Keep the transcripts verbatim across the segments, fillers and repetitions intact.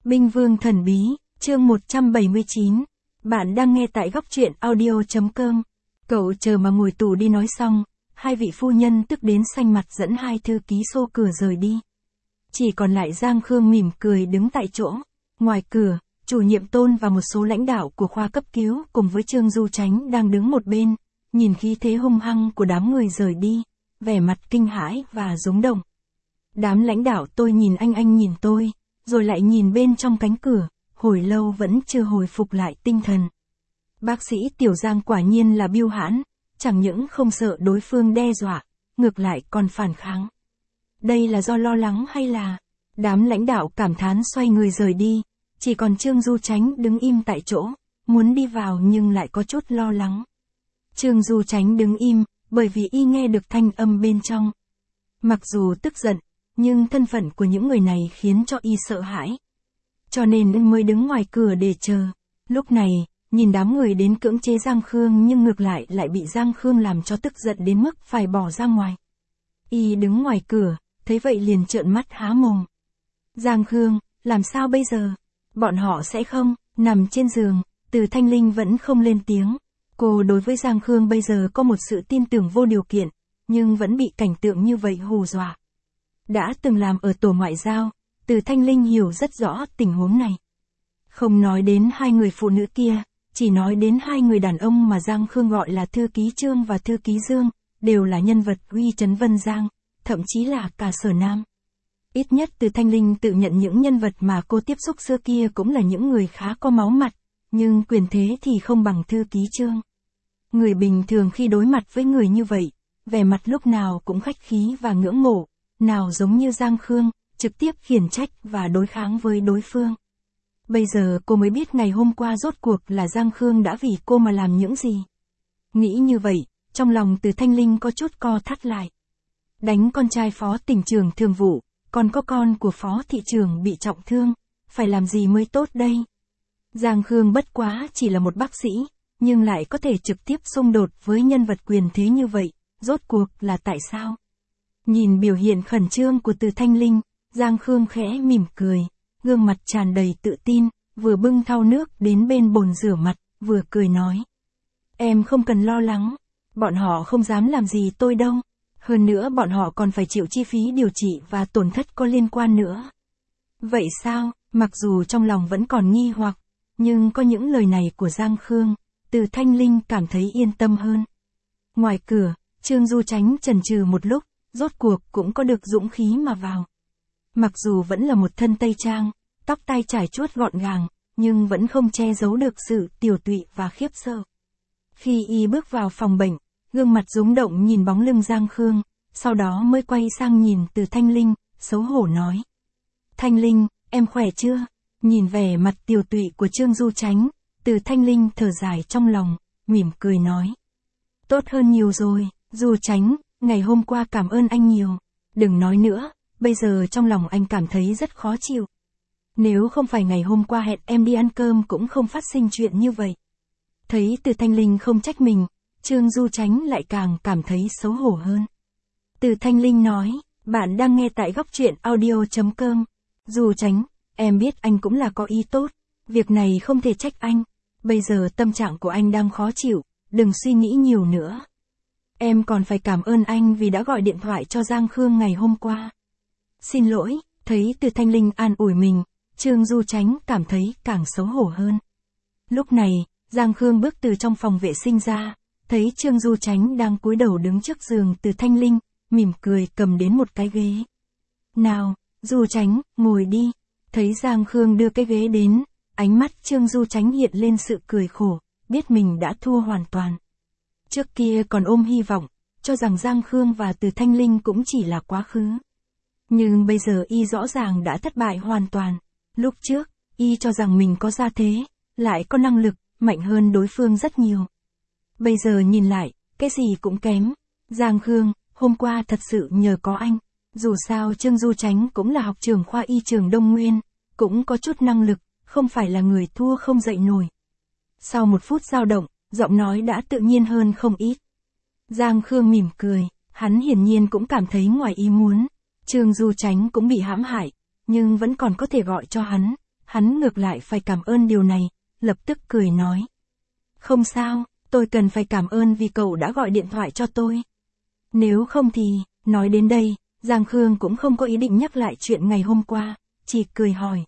Binh Vương Thần Bí, chương một trăm bảy mươi chín. Bạn đang nghe tại góc truyện audio chấm com. Cậu chờ mà ngồi tù đi nói xong, hai vị phu nhân tức đến xanh mặt dẫn hai thư ký xô cửa rời đi. Chỉ còn lại Giang Khương mỉm cười đứng tại chỗ. Ngoài cửa, chủ nhiệm Tôn và một số lãnh đạo của khoa cấp cứu cùng với Trương Du Chánh đang đứng một bên, nhìn khí thế hung hăng của đám người rời đi, vẻ mặt kinh hãi và rúng động. Đám lãnh đạo tôi nhìn anh anh nhìn tôi, rồi lại nhìn bên trong cánh cửa, hồi lâu vẫn chưa hồi phục lại tinh thần. Bác sĩ Tiểu Giang quả nhiên là biêu hãn, chẳng những không sợ đối phương đe dọa, ngược lại còn phản kháng. Đây là do lo lắng hay là... Đám lãnh đạo cảm thán xoay người rời đi, chỉ còn Trương Du Chánh đứng im tại chỗ, muốn đi vào nhưng lại có chút lo lắng. Trương Du Chánh đứng im, bởi vì y nghe được thanh âm bên trong. Mặc dù tức giận, nhưng thân phận của những người này khiến cho y sợ hãi. Cho nên mới đứng ngoài cửa để chờ. Lúc này, nhìn đám người đến cưỡng chế Giang Khương nhưng ngược lại lại bị Giang Khương làm cho tức giận đến mức phải bỏ ra ngoài. Y đứng ngoài cửa, thấy vậy liền trợn mắt há mồm. Giang Khương, làm sao bây giờ? Bọn họ sẽ không, nằm trên giường, Từ Thanh Linh vẫn không lên tiếng. Cô đối với Giang Khương bây giờ có một sự tin tưởng vô điều kiện, nhưng vẫn bị cảnh tượng như vậy hù dọa. Đã từng làm ở tổ ngoại giao, Từ Thanh Linh hiểu rất rõ tình huống này. Không nói đến hai người phụ nữ kia, chỉ nói đến hai người đàn ông mà Giang Khương gọi là thư ký Trương và thư ký Dương, đều là nhân vật uy chấn Vân Giang, thậm chí là cả Sở Nam. Ít nhất Từ Thanh Linh tự nhận những nhân vật mà cô tiếp xúc xưa kia cũng là những người khá có máu mặt, nhưng quyền thế thì không bằng thư ký Trương. Người bình thường khi đối mặt với người như vậy, vẻ mặt lúc nào cũng khách khí và ngưỡng mộ, nào giống như Giang Khương, trực tiếp khiển trách và đối kháng với đối phương. Bây giờ cô mới biết ngày hôm qua rốt cuộc là Giang Khương đã vì cô mà làm những gì. Nghĩ như vậy, trong lòng Từ Thanh Linh có chút co thắt lại. Đánh con trai phó tỉnh trưởng thường vụ, còn có con của phó thị trưởng bị trọng thương, phải làm gì mới tốt đây? Giang Khương bất quá chỉ là một bác sĩ, nhưng lại có thể trực tiếp xung đột với nhân vật quyền thế như vậy, rốt cuộc là tại sao? Nhìn biểu hiện khẩn trương của Từ Thanh Linh, Giang Khương khẽ mỉm cười, gương mặt tràn đầy tự tin, vừa bưng thau nước đến bên bồn rửa mặt, vừa cười nói. Em không cần lo lắng, bọn họ không dám làm gì tôi đâu, hơn nữa bọn họ còn phải chịu chi phí điều trị và tổn thất có liên quan nữa. Vậy sao, mặc dù trong lòng vẫn còn nghi hoặc, nhưng có những lời này của Giang Khương, Từ Thanh Linh cảm thấy yên tâm hơn. Ngoài cửa, Trương Du Chánh chần chừ một lúc, rốt cuộc cũng có được dũng khí mà vào. Mặc dù vẫn là một thân tây trang, tóc tai trải chuốt gọn gàng, nhưng vẫn không che giấu được sự tiều tụy và khiếp sợ. Khi y bước vào phòng bệnh, gương mặt rúng động nhìn bóng lưng Giang Khương, sau đó mới quay sang nhìn Từ Thanh Linh, xấu hổ nói. Thanh Linh, em khỏe chưa? Nhìn vẻ mặt tiều tụy của Trương Du Chánh, Từ Thanh Linh thở dài trong lòng, mỉm cười nói. Tốt hơn nhiều rồi, Du Chánh, ngày hôm qua cảm ơn anh nhiều. Đừng nói nữa, bây giờ trong lòng anh cảm thấy rất khó chịu. Nếu không phải ngày hôm qua hẹn em đi ăn cơm cũng không phát sinh chuyện như vậy. Thấy Từ Thanh Linh không trách mình, Trương Du Chánh lại càng cảm thấy xấu hổ hơn. Từ Thanh Linh nói, bạn đang nghe tại góc truyện audio chấm com. Du Chánh, em biết anh cũng là có ý tốt, việc này không thể trách anh. Bây giờ tâm trạng của anh đang khó chịu, đừng suy nghĩ nhiều nữa. Em còn phải cảm ơn anh vì đã gọi điện thoại cho Giang Khương ngày hôm qua. Xin lỗi, thấy Từ Thanh Linh an ủi mình, Trương Du Chánh cảm thấy càng xấu hổ hơn. Lúc này, Giang Khương bước từ trong phòng vệ sinh ra, thấy Trương Du Chánh đang cúi đầu đứng trước giường Từ Thanh Linh, mỉm cười cầm đến một cái ghế. Nào, Du Chánh, ngồi đi. Thấy Giang Khương đưa cái ghế đến, ánh mắt Trương Du Chánh hiện lên sự cười khổ, biết mình đã thua hoàn toàn. Trước kia còn ôm hy vọng, cho rằng Giang Khương và Từ Thanh Linh cũng chỉ là quá khứ. Nhưng bây giờ y rõ ràng đã thất bại hoàn toàn. Lúc trước, y cho rằng mình có gia thế, lại có năng lực, mạnh hơn đối phương rất nhiều. Bây giờ nhìn lại, cái gì cũng kém. Giang Khương, hôm qua thật sự nhờ có anh. Dù sao Trương Du Chánh cũng là học trưởng khoa y trường Đông Nguyên, cũng có chút năng lực, không phải là người thua không dậy nổi. Sau một phút dao động, giọng nói đã tự nhiên hơn không ít. Giang Khương mỉm cười, hắn hiển nhiên cũng cảm thấy ngoài ý muốn. Trương Du Chánh cũng bị hãm hại, nhưng vẫn còn có thể gọi cho hắn, hắn ngược lại phải cảm ơn điều này, lập tức cười nói. Không sao, tôi cần phải cảm ơn vì cậu đã gọi điện thoại cho tôi. Nếu không thì, nói đến đây, Giang Khương cũng không có ý định nhắc lại chuyện ngày hôm qua, chỉ cười hỏi.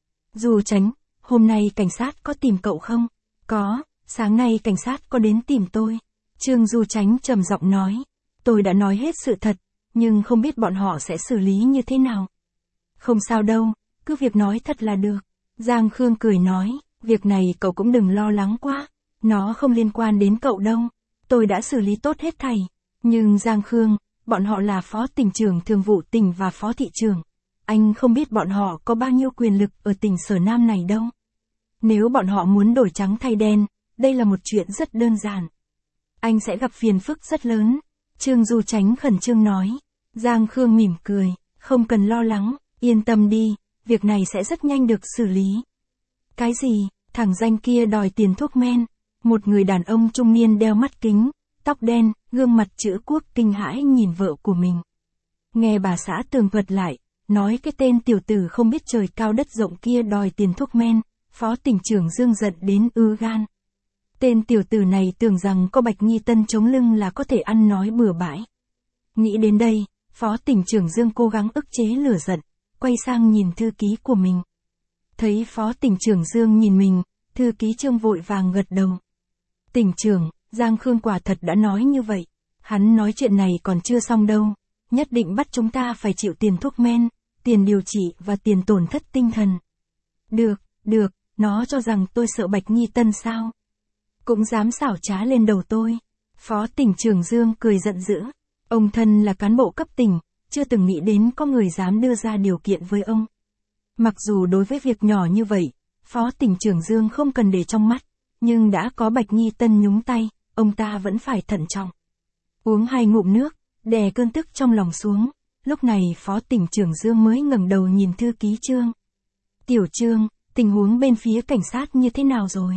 Du Chánh, hôm nay cảnh sát có tìm cậu không? Có, sáng nay cảnh sát có đến tìm tôi. Trương Du Chánh trầm giọng nói. Tôi đã nói hết sự thật, nhưng không biết bọn họ sẽ xử lý như thế nào. Không sao đâu, cứ việc nói thật là được. Giang Khương cười nói, việc này cậu cũng đừng lo lắng quá, nó không liên quan đến cậu đâu. Tôi đã xử lý tốt hết thảy. Nhưng Giang Khương, bọn họ là phó tỉnh trưởng thường vụ tỉnh và phó thị trưởng. Anh không biết bọn họ có bao nhiêu quyền lực ở tỉnh Sở Nam này đâu. Nếu bọn họ muốn đổi trắng thay đen, đây là một chuyện rất đơn giản. Anh sẽ gặp phiền phức rất lớn. Trương Du Chánh khẩn trương nói. Giang Khương mỉm cười, không cần lo lắng, yên tâm đi, việc này sẽ rất nhanh được xử lý. Cái gì, thằng danh kia đòi tiền thuốc men? Một người đàn ông trung niên đeo mắt kính, tóc đen, gương mặt chữ quốc kinh hãi nhìn vợ của mình. Nghe bà xã tường thuật lại, nói cái tên tiểu tử không biết trời cao đất rộng kia đòi tiền thuốc men, phó tỉnh trưởng Dương giận đến ư gan. Tên tiểu tử này tưởng rằng có Bạch Nghi Tân chống lưng là có thể ăn nói bừa bãi. Nghĩ đến đây, phó tỉnh trưởng Dương cố gắng ức chế lửa giận, quay sang nhìn thư ký của mình. Thấy phó tỉnh trưởng Dương nhìn mình, thư ký Trương vội vàng gật đầu. Tỉnh trưởng, Giang Khương quả thật đã nói như vậy. Hắn nói chuyện này còn chưa xong đâu. Nhất định bắt chúng ta phải chịu tiền thuốc men, tiền điều trị và tiền tổn thất tinh thần. Được, được, nó cho rằng tôi sợ Bạch Nghi Tân sao? Cũng dám xảo trá lên đầu tôi. Phó tỉnh trưởng Dương cười giận dữ. Ông thân là cán bộ cấp tỉnh, chưa từng nghĩ đến có người dám đưa ra điều kiện với ông. Mặc dù đối với việc nhỏ như vậy, phó tỉnh trưởng Dương không cần để trong mắt, nhưng đã có Bạch Nghi Tân nhúng tay, ông ta vẫn phải thận trọng. Uống hai ngụm nước, đè cơn tức trong lòng xuống, lúc này phó tỉnh trưởng Dương mới ngẩng đầu nhìn thư ký Trương. Tiểu Trương, tình huống bên phía cảnh sát như thế nào rồi?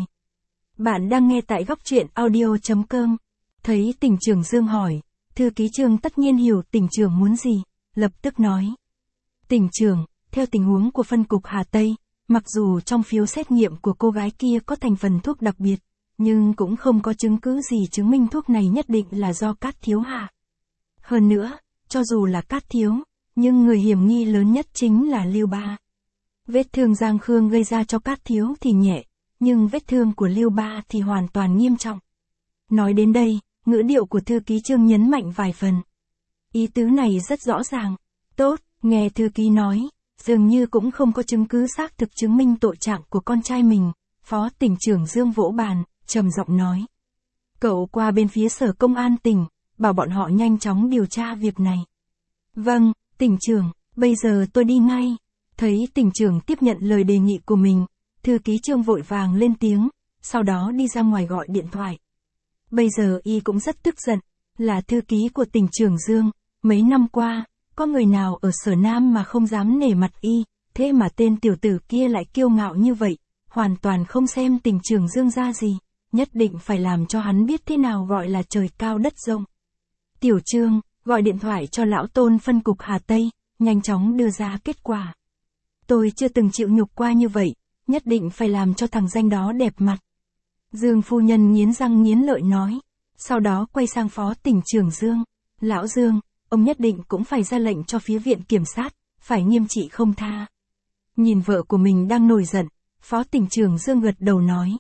Bạn đang nghe tại góc truyện audio chấm com. Thấy tỉnh trưởng Dương hỏi, thư ký Trương tất nhiên hiểu tỉnh trưởng muốn gì, lập tức nói. Tỉnh trưởng, theo tình huống của phân cục Hà Tây, mặc dù trong phiếu xét nghiệm của cô gái kia có thành phần thuốc đặc biệt, nhưng cũng không có chứng cứ gì chứng minh thuốc này nhất định là do Cát Thiếu hạ. Hơn nữa, cho dù là Cát Thiếu, nhưng người hiểm nghi lớn nhất chính là Lưu Ba. Vết thương Giang Khương gây ra cho Cát Thiếu thì nhẹ, nhưng vết thương của Lưu Ba thì hoàn toàn nghiêm trọng. Nói đến đây, ngữ điệu của thư ký Trương nhấn mạnh vài phần. Ý tứ này rất rõ ràng. Tốt, nghe thư ký nói, dường như cũng không có chứng cứ xác thực chứng minh tội trạng của con trai mình. Phó tỉnh trưởng Dương vỗ bàn, trầm giọng nói. Cậu qua bên phía sở công an tỉnh, bảo bọn họ nhanh chóng điều tra việc này. Vâng, tỉnh trưởng, bây giờ tôi đi ngay. Thấy tỉnh trưởng tiếp nhận lời đề nghị của mình, thư ký Trương vội vàng lên tiếng, sau đó đi ra ngoài gọi điện thoại. Bây giờ y cũng rất tức giận, là thư ký của tỉnh trưởng Dương, mấy năm qua, có người nào ở Sở Nam mà không dám nể mặt y, thế mà tên tiểu tử kia lại kiêu ngạo như vậy, hoàn toàn không xem tỉnh trưởng Dương ra gì, nhất định phải làm cho hắn biết thế nào gọi là trời cao đất rộng. Tiểu Trương, gọi điện thoại cho lão Tôn phân cục Hà Tây, nhanh chóng đưa ra kết quả. Tôi chưa từng chịu nhục qua như vậy, nhất định phải làm cho thằng danh đó đẹp mặt. Dương phu nhân nghiến răng nghiến lợi nói, sau đó quay sang phó tỉnh trưởng Dương. Lão Dương, ông nhất định cũng phải ra lệnh cho phía viện kiểm sát, phải nghiêm trị không tha. Nhìn vợ của mình đang nổi giận, phó tỉnh trưởng Dương gật đầu nói.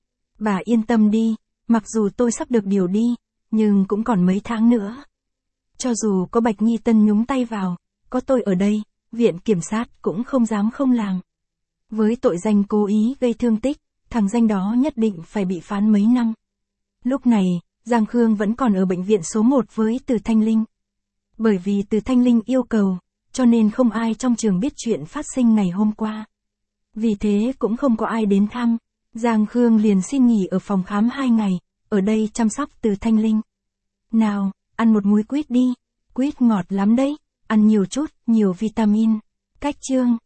Bà yên tâm đi, mặc dù tôi sắp được điều đi, nhưng cũng còn mấy tháng nữa. Cho dù có Bạch Nghi Tân nhúng tay vào, có tôi ở đây, viện kiểm sát cũng không dám không làm. Với tội danh cố ý gây thương tích, thằng danh đó nhất định phải bị phán mấy năm. Lúc này, Giang Khương vẫn còn ở bệnh viện số một với Từ Thanh Linh. Bởi vì Từ Thanh Linh yêu cầu, cho nên không ai trong trường biết chuyện phát sinh ngày hôm qua. Vì thế cũng không có ai đến thăm, Giang Khương liền xin nghỉ ở phòng khám hai ngày, ở đây chăm sóc Từ Thanh Linh. Nào, ăn một múi quýt đi, quýt ngọt lắm đấy, ăn nhiều chút, nhiều vitamin. Cách Trương.